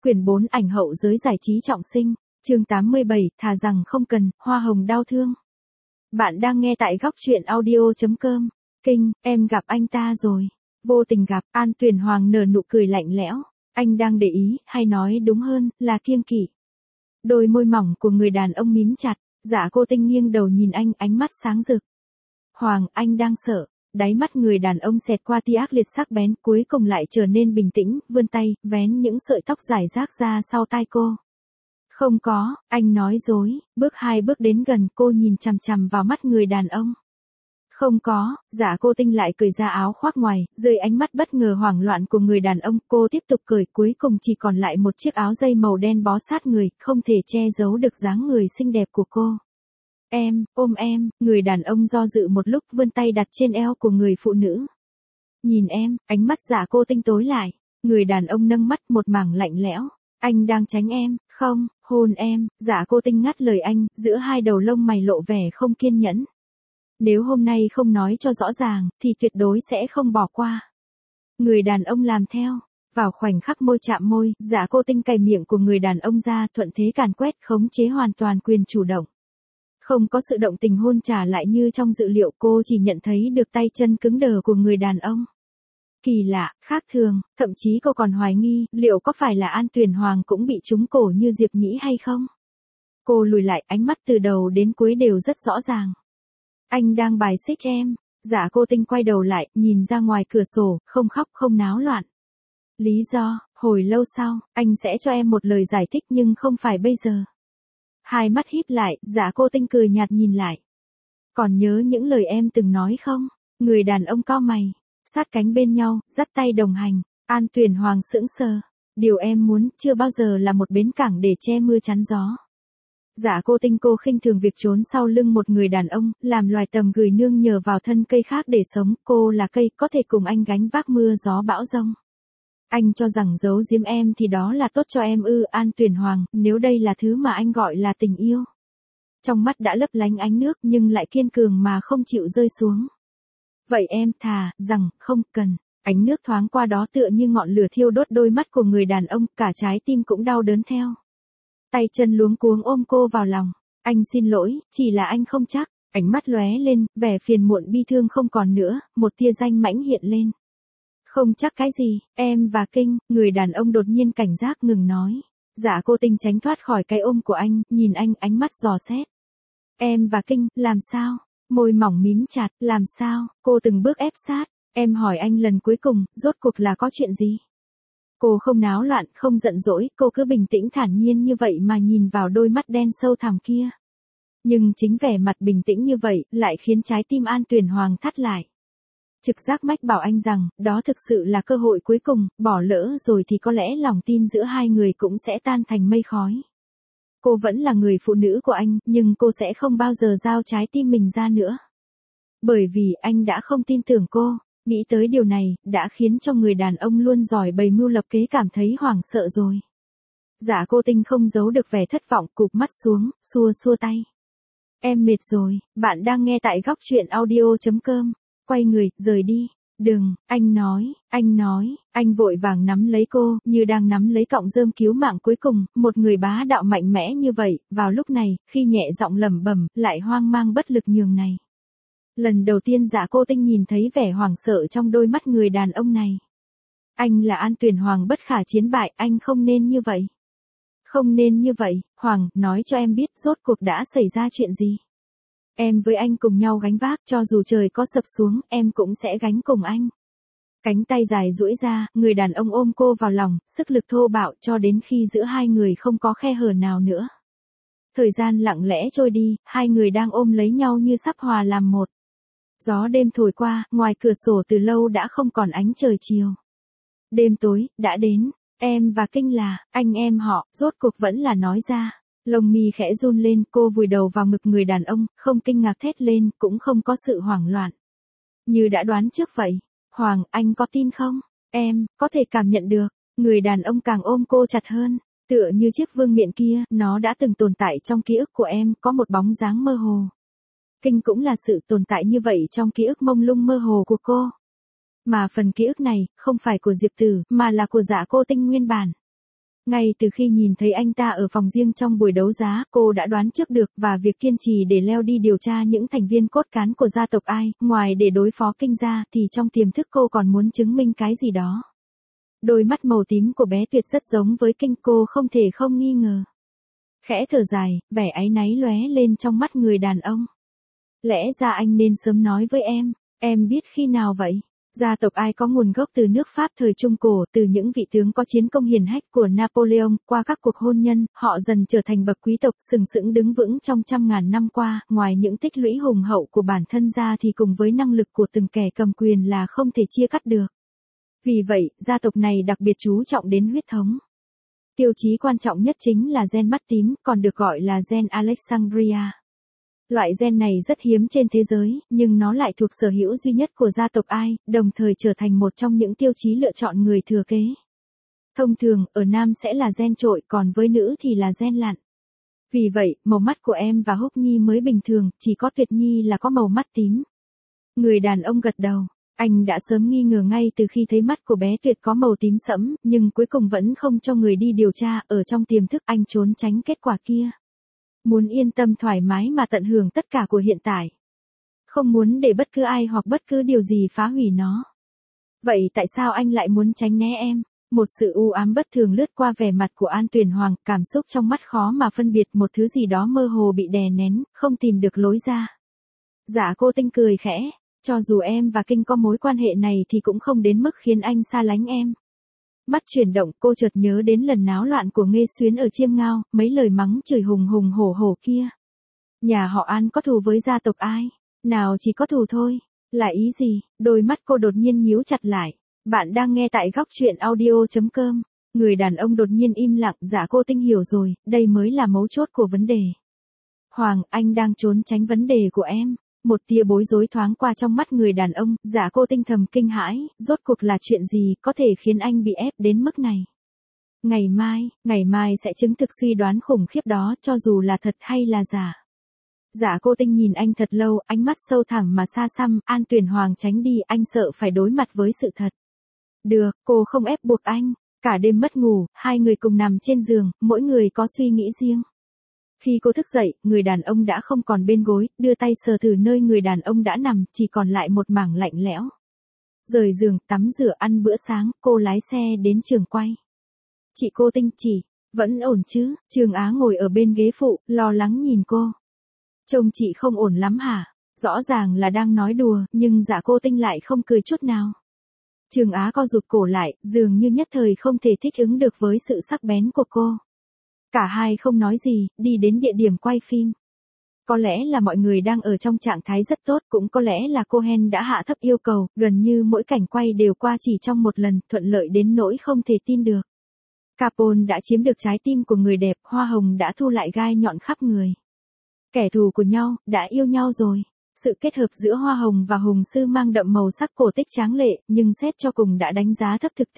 Quyển 4 ảnh hậu giới giải trí trọng sinh, chương 87, thà rằng không cần, hoa hồng đau thương. Bạn đang nghe tại góc truyện audio.com. Kinh, em gặp anh ta rồi. Vô tình gặp, An Tuyền Hoàng nở nụ cười lạnh lẽo. Anh đang để ý, hay nói đúng hơn, là kiêng kỵ. Đôi môi mỏng của người đàn ông mím chặt, Dạ Cô Tinh nghiêng đầu nhìn anh, ánh mắt sáng rực. Hoàng, anh đang sợ. Đáy mắt người đàn ông xẹt qua tia ác liệt sắc bén, cuối cùng lại trở nên bình tĩnh, vươn tay, vén những sợi tóc rải rác ra sau tai cô. Không có, anh nói dối. Bước 2 bước đến gần, cô nhìn chằm chằm vào mắt người đàn ông. Không có. Dạ Cô Tinh lại cởi ra áo khoác ngoài, dưới ánh mắt bất ngờ hoảng loạn của người đàn ông, cô tiếp tục cởi, cuối cùng chỉ còn lại một chiếc áo dây màu đen bó sát người, không thể che giấu được dáng người xinh đẹp của cô. Em, ôm em, người đàn ông do dự một lúc, vươn tay đặt trên eo của người phụ nữ. Nhìn em, ánh mắt Dạ Cô Tinh tối lại, người đàn ông nâng mắt, một mảng lạnh lẽo. Anh đang tránh em, không, hôn em. Dạ Cô Tinh ngắt lời anh, giữa hai đầu lông mày lộ vẻ không kiên nhẫn. Nếu hôm nay không nói cho rõ ràng, thì tuyệt đối sẽ không bỏ qua. Người đàn ông làm theo. Vào khoảnh khắc môi chạm môi, Dạ Cô Tinh cày miệng của người đàn ông ra, thuận thế càn quét, khống chế hoàn toàn quyền chủ động. Không có sự động tình hôn trả lại như trong dự liệu, cô chỉ nhận thấy được tay chân cứng đờ của người đàn ông. Kỳ lạ, khác thường, thậm chí cô còn hoài nghi, liệu có phải là An Tuyền Hoàng cũng bị trúng cổ như Diệp Nhĩ hay không? Cô lùi lại, ánh mắt từ đầu đến cuối đều rất rõ ràng. Anh đang bài xích em. Dạ Cô Tinh quay đầu lại, nhìn ra ngoài cửa sổ, không khóc không náo loạn. Lý do, hồi lâu sau, anh sẽ cho em một lời giải thích nhưng không phải bây giờ. Hai mắt híp lại, Dạ Cô Tinh cười nhạt nhìn lại. Còn nhớ những lời em từng nói không? Người đàn ông cau mày, sát cánh bên nhau, dắt tay đồng hành. An Tuyền Hoàng sững sờ. Điều em muốn, chưa bao giờ là một bến cảng để che mưa chắn gió. Dạ Cô Tinh, cô khinh thường việc trốn sau lưng một người đàn ông, làm loài tầm gửi nương nhờ vào thân cây khác để sống. Cô là cây, có thể cùng anh gánh vác mưa gió bão giông. Anh cho rằng giấu giếm em thì đó là tốt cho em ư? An Tuyền Hoàng, nếu đây là thứ mà anh gọi là tình yêu. Trong mắt đã lấp lánh ánh nước nhưng lại kiên cường mà không chịu rơi xuống. Vậy em thà rằng không cần. Ánh nước thoáng qua đó tựa như ngọn lửa thiêu đốt đôi mắt của người đàn ông, cả trái tim cũng đau đớn theo. Tay chân luống cuống ôm cô vào lòng. Anh xin lỗi, chỉ là anh không chắc. Ánh mắt lóe lên, vẻ phiền muộn bi thương không còn nữa, một tia danh mãnh hiện lên. Không chắc cái gì, em và Kinh. Người đàn ông đột nhiên cảnh giác ngừng nói. Dạ Cô Tinh tránh thoát khỏi cái ôm của anh, nhìn anh, ánh mắt dò xét. Em và Kinh, làm sao? Môi mỏng mím chặt, làm sao? Cô từng bước ép sát. Em hỏi anh lần cuối cùng, rốt cuộc là có chuyện gì? Cô không náo loạn, không giận dỗi, cô cứ bình tĩnh thản nhiên như vậy mà nhìn vào đôi mắt đen sâu thẳm kia. Nhưng chính vẻ mặt bình tĩnh như vậy, lại khiến trái tim An Tuyền Hoàng thắt lại. Trực giác mách bảo anh rằng, đó thực sự là cơ hội cuối cùng, bỏ lỡ rồi thì có lẽ lòng tin giữa hai người cũng sẽ tan thành mây khói. Cô vẫn là người phụ nữ của anh, nhưng cô sẽ không bao giờ giao trái tim mình ra nữa. Bởi vì anh đã không tin tưởng cô. Nghĩ tới điều này, đã khiến cho người đàn ông luôn giỏi bày mưu lập kế cảm thấy hoảng sợ rồi. Dạ Cô Tinh không giấu được vẻ thất vọng, cụp mắt xuống, xua xua tay. Em mệt rồi. Bạn đang nghe tại góc truyện audio.com. Quay người, rời đi. Đừng, anh vội vàng nắm lấy cô, như đang nắm lấy cọng rơm cứu mạng cuối cùng. Một người bá đạo mạnh mẽ như vậy, vào lúc này, khi nhẹ giọng lẩm bẩm, lại hoang mang bất lực nhường này. Lần đầu tiên Dạ Cô Tinh nhìn thấy vẻ hoảng sợ trong đôi mắt người đàn ông này. Anh là An Tuyền Hoàng bất khả chiến bại, anh không nên như vậy. Không nên như vậy, Hoàng, nói cho em biết rốt cuộc đã xảy ra chuyện gì. Em với anh cùng nhau gánh vác, cho dù trời có sập xuống, em cũng sẽ gánh cùng anh. Cánh tay dài duỗi ra, người đàn ông ôm cô vào lòng, sức lực thô bạo cho đến khi giữa hai người không có khe hở nào nữa. Thời gian lặng lẽ trôi đi, hai người đang ôm lấy nhau như sắp hòa làm một. Gió đêm thổi qua, ngoài cửa sổ từ lâu đã không còn ánh trời chiều. Đêm tối, đã đến. Em và Kinh là, anh em họ, rốt cuộc vẫn là nói ra. Lông mi khẽ run lên, cô vùi đầu vào ngực người đàn ông, không kinh ngạc thét lên, cũng không có sự hoảng loạn. Như đã đoán trước vậy. Hoàng, anh có tin không? Em, có thể cảm nhận được. Người đàn ông càng ôm cô chặt hơn. Tựa như chiếc vương miện kia, nó đã từng tồn tại trong ký ức của em, có một bóng dáng mơ hồ. Kinh cũng là sự tồn tại như vậy trong ký ức mông lung mơ hồ của cô. Mà phần ký ức này, không phải của Diệp Tử, mà là của Dạ Cô Tinh nguyên bản. Ngay từ khi nhìn thấy anh ta ở phòng riêng trong buổi đấu giá, cô đã đoán trước được và việc kiên trì để leo đi điều tra những thành viên cốt cán của gia tộc Ai, ngoài để đối phó Kinh ra thì trong tiềm thức cô còn muốn chứng minh cái gì đó. Đôi mắt màu tím của bé Tuyệt rất giống với Kinh, cô không thể không nghi ngờ. Khẽ thở dài, vẻ áy náy lóe lên trong mắt người đàn ông. Lẽ ra anh nên sớm nói với em biết khi nào vậy? Gia tộc Ai có nguồn gốc từ nước Pháp thời Trung Cổ, từ những vị tướng có chiến công hiển hách của Napoleon, qua các cuộc hôn nhân, họ dần trở thành bậc quý tộc sừng sững đứng vững trong trăm ngàn năm qua, ngoài những tích lũy hùng hậu của bản thân ra thì cùng với năng lực của từng kẻ cầm quyền là không thể chia cắt được. Vì vậy, gia tộc này đặc biệt chú trọng đến huyết thống. Tiêu chí quan trọng nhất chính là gen mắt tím, còn được gọi là gen Alexandria. Loại gen này rất hiếm trên thế giới, nhưng nó lại thuộc sở hữu duy nhất của gia tộc Ai, đồng thời trở thành một trong những tiêu chí lựa chọn người thừa kế. Thông thường, ở nam sẽ là gen trội, còn với nữ thì là gen lặn. Vì vậy, màu mắt của em và Húc Nhi mới bình thường, chỉ có Tuyệt Nhi là có màu mắt tím. Người đàn ông gật đầu. Anh đã sớm nghi ngờ ngay từ khi thấy mắt của bé Tuyệt có màu tím sẫm, nhưng cuối cùng vẫn không cho người đi điều tra, ở trong tiềm thức anh trốn tránh kết quả kia. Muốn yên tâm thoải mái mà tận hưởng tất cả của hiện tại. Không muốn để bất cứ ai hoặc bất cứ điều gì phá hủy nó. Vậy tại sao anh lại muốn tránh né em? Một sự u ám bất thường lướt qua vẻ mặt của An Tuyển Hoàng, cảm xúc trong mắt khó mà phân biệt, một thứ gì đó mơ hồ bị đè nén, không tìm được lối ra. Dạ cô Tinh cười khẽ, cho dù em và Kinh có mối quan hệ này thì cũng không đến mức khiến anh xa lánh em. Mắt chuyển động, cô chợt nhớ đến lần náo loạn của Nghê Xuyến ở Chiêm Ngao, mấy lời mắng chửi hùng hùng hổ hổ kia. Nhà họ An có thù với gia tộc Ai? Nào chỉ có thù thôi. Là ý gì? Đôi mắt cô đột nhiên nhíu chặt lại. Bạn đang nghe tại góc truyện audio.com. Người đàn ông đột nhiên im lặng, dạ cô Tinh hiểu rồi, đây mới là mấu chốt của vấn đề. Hoàng, anh đang trốn tránh vấn đề của em. Một tia bối rối thoáng qua trong mắt người đàn ông, dạ cô Tinh thầm kinh hãi, rốt cuộc là chuyện gì có thể khiến anh bị ép đến mức này. Ngày mai sẽ chứng thực suy đoán khủng khiếp đó, cho dù là thật hay là giả. Dạ cô Tinh nhìn anh thật lâu, ánh mắt sâu thẳm mà xa xăm, An Tuyển Hoàng tránh đi, anh sợ phải đối mặt với sự thật. Được, cô không ép buộc anh. Cả đêm mất ngủ, hai người cùng nằm trên giường, mỗi người có suy nghĩ riêng. Khi cô thức dậy, người đàn ông đã không còn bên gối, đưa tay sờ thử nơi người đàn ông đã nằm, chỉ còn lại một mảng lạnh lẽo. Rời giường, tắm rửa, ăn bữa sáng, cô lái xe đến trường quay. Chị cô Tinh, chị, vẫn ổn chứ? Trường Á ngồi ở bên ghế phụ, lo lắng nhìn cô. Trông chị không ổn lắm hả? Rõ ràng là đang nói đùa, nhưng dạ cô Tinh lại không cười chút nào. Trường Á co rụt cổ lại, dường như nhất thời không thể thích ứng được với sự sắc bén của cô. Cả hai không nói gì, đi đến địa điểm quay phim. Có lẽ là mọi người đang ở trong trạng thái rất tốt, cũng có lẽ là Cohen đã hạ thấp yêu cầu, gần như mỗi cảnh quay đều qua chỉ trong một lần, thuận lợi đến nỗi không thể tin được. Capone đã chiếm được trái tim của người đẹp, hoa hồng đã thu lại gai nhọn khắp người. Kẻ thù của nhau, đã yêu nhau rồi. Sự kết hợp giữa hoa hồng và hùng sư mang đậm màu sắc cổ tích tráng lệ, nhưng xét cho cùng đã đánh giá thấp thực tế.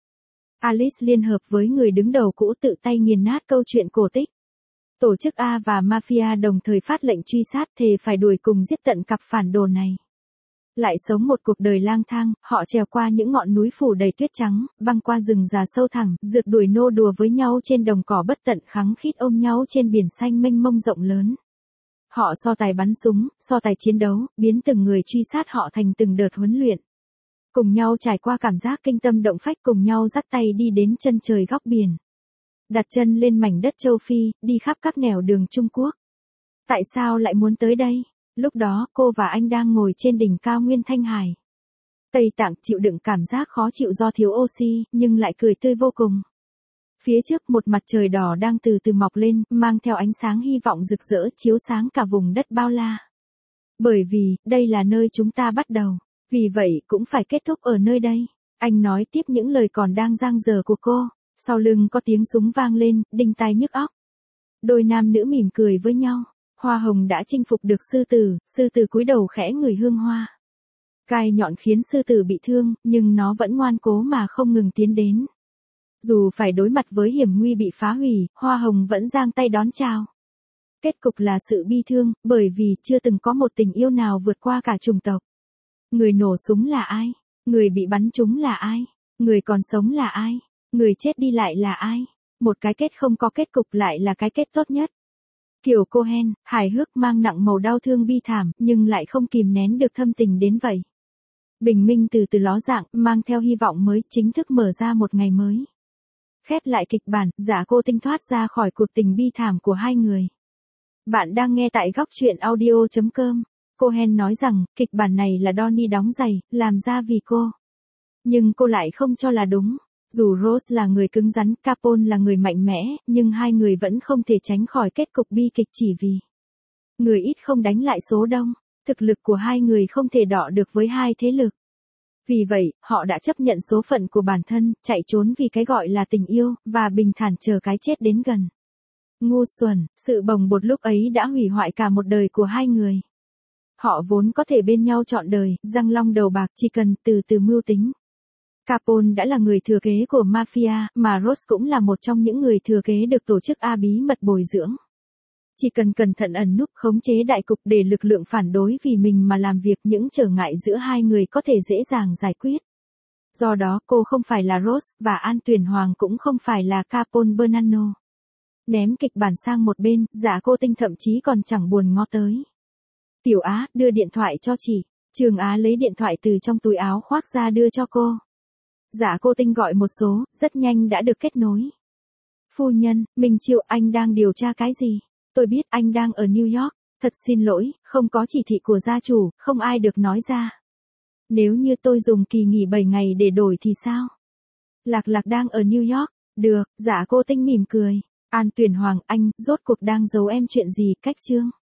Alice liên hợp với người đứng đầu cũ tự tay nghiền nát câu chuyện cổ tích. Tổ chức A và Mafia đồng thời phát lệnh truy sát, thề phải đuổi cùng giết tận cặp phản đồ này. Lại sống một cuộc đời lang thang, họ trèo qua những ngọn núi phủ đầy tuyết trắng, băng qua rừng già sâu thẳm, rượt đuổi nô đùa với nhau trên đồng cỏ bất tận, khăng khít ôm nhau trên biển xanh mênh mông rộng lớn. Họ so tài bắn súng, so tài chiến đấu, biến từng người truy sát họ thành từng đợt huấn luyện. Cùng nhau trải qua cảm giác kinh tâm động phách, cùng nhau dắt tay đi đến chân trời góc biển. Đặt chân lên mảnh đất châu Phi, đi khắp các nẻo đường Trung Quốc. Tại sao lại muốn tới đây? Lúc đó, cô và anh đang ngồi trên đỉnh cao nguyên Thanh Hải. Tây Tạng chịu đựng cảm giác khó chịu do thiếu oxy, nhưng lại cười tươi vô cùng. Phía trước một mặt trời đỏ đang từ từ mọc lên, mang theo ánh sáng hy vọng rực rỡ chiếu sáng cả vùng đất bao la. Bởi vì, đây là nơi chúng ta bắt đầu. Vì vậy, cũng phải kết thúc ở nơi đây. Anh nói tiếp những lời còn đang dang dở của cô. Sau lưng có tiếng súng vang lên, đinh tai nhức óc. Đôi nam nữ mỉm cười với nhau. Hoa hồng đã chinh phục được sư tử cúi đầu khẽ ngửi hương hoa. Gai nhọn khiến sư tử bị thương, nhưng nó vẫn ngoan cố mà không ngừng tiến đến. Dù phải đối mặt với hiểm nguy bị phá hủy, hoa hồng vẫn giang tay đón chào. Kết cục là sự bi thương, bởi vì chưa từng có một tình yêu nào vượt qua cả chủng tộc. Người nổ súng là ai? Người bị bắn trúng là ai? Người còn sống là ai? Người chết đi lại là ai? một cái kết không có kết cục lại là cái kết tốt nhất. Kiểu Cohen, hài hước mang nặng màu đau thương bi thảm, nhưng lại không kìm nén được thâm tình đến vậy. Bình minh từ từ ló dạng, mang theo hy vọng mới, chính thức mở ra một ngày mới. Khép lại kịch bản, Giả Cô Tinh thoát ra khỏi cuộc tình bi thảm của hai người. Bạn đang nghe tại góc truyện audio.com. Cohen nói rằng, kịch bản này là Donnie đóng giày, làm ra vì cô. Nhưng cô lại không cho là đúng. Dù Rose là người cứng rắn, Capone là người mạnh mẽ, nhưng hai người vẫn không thể tránh khỏi kết cục bi kịch chỉ vì người ít không đánh lại số đông. Thực lực của hai người không thể đọ được với hai thế lực. Vì vậy, họ đã chấp nhận số phận của bản thân, chạy trốn vì cái gọi là tình yêu, và bình thản chờ cái chết đến gần. Ngu xuẩn, sự bồng bột lúc ấy đã hủy hoại cả một đời của hai người. Họ vốn có thể bên nhau trọn đời, răng long đầu bạc, chỉ cần từ từ mưu tính. Capone đã là người thừa kế của mafia, mà Rose cũng là một trong những người thừa kế được tổ chức A bí mật bồi dưỡng. Chỉ cần cẩn thận ẩn núp khống chế đại cục để lực lượng phản đối vì mình mà làm việc, những trở ngại giữa hai người có thể dễ dàng giải quyết. Do đó cô không phải là Rose, và An Tuyển Hoàng cũng không phải là Capone Bernardo. Ném kịch bản sang một bên, Giả Cô Tinh thậm chí còn chẳng buồn ngó tới. Tiểu Á, đưa điện thoại cho chị. Trường Á lấy điện thoại từ trong túi áo khoác ra đưa cho cô. Giả Cô Tinh gọi một số, rất nhanh đã được kết nối. Phu nhân, Minh Triệu, anh đang điều tra cái gì? Tôi biết anh đang ở New York. Thật xin lỗi, không có chỉ thị của gia chủ, không ai được nói ra. Nếu như tôi dùng kỳ nghỉ 7 ngày để đổi thì sao? Lạc Lạc đang ở New York. Được, Giả Cô Tinh mỉm cười. An Tuyển Hoàng, anh, rốt cuộc đang giấu em chuyện gì, cách chương?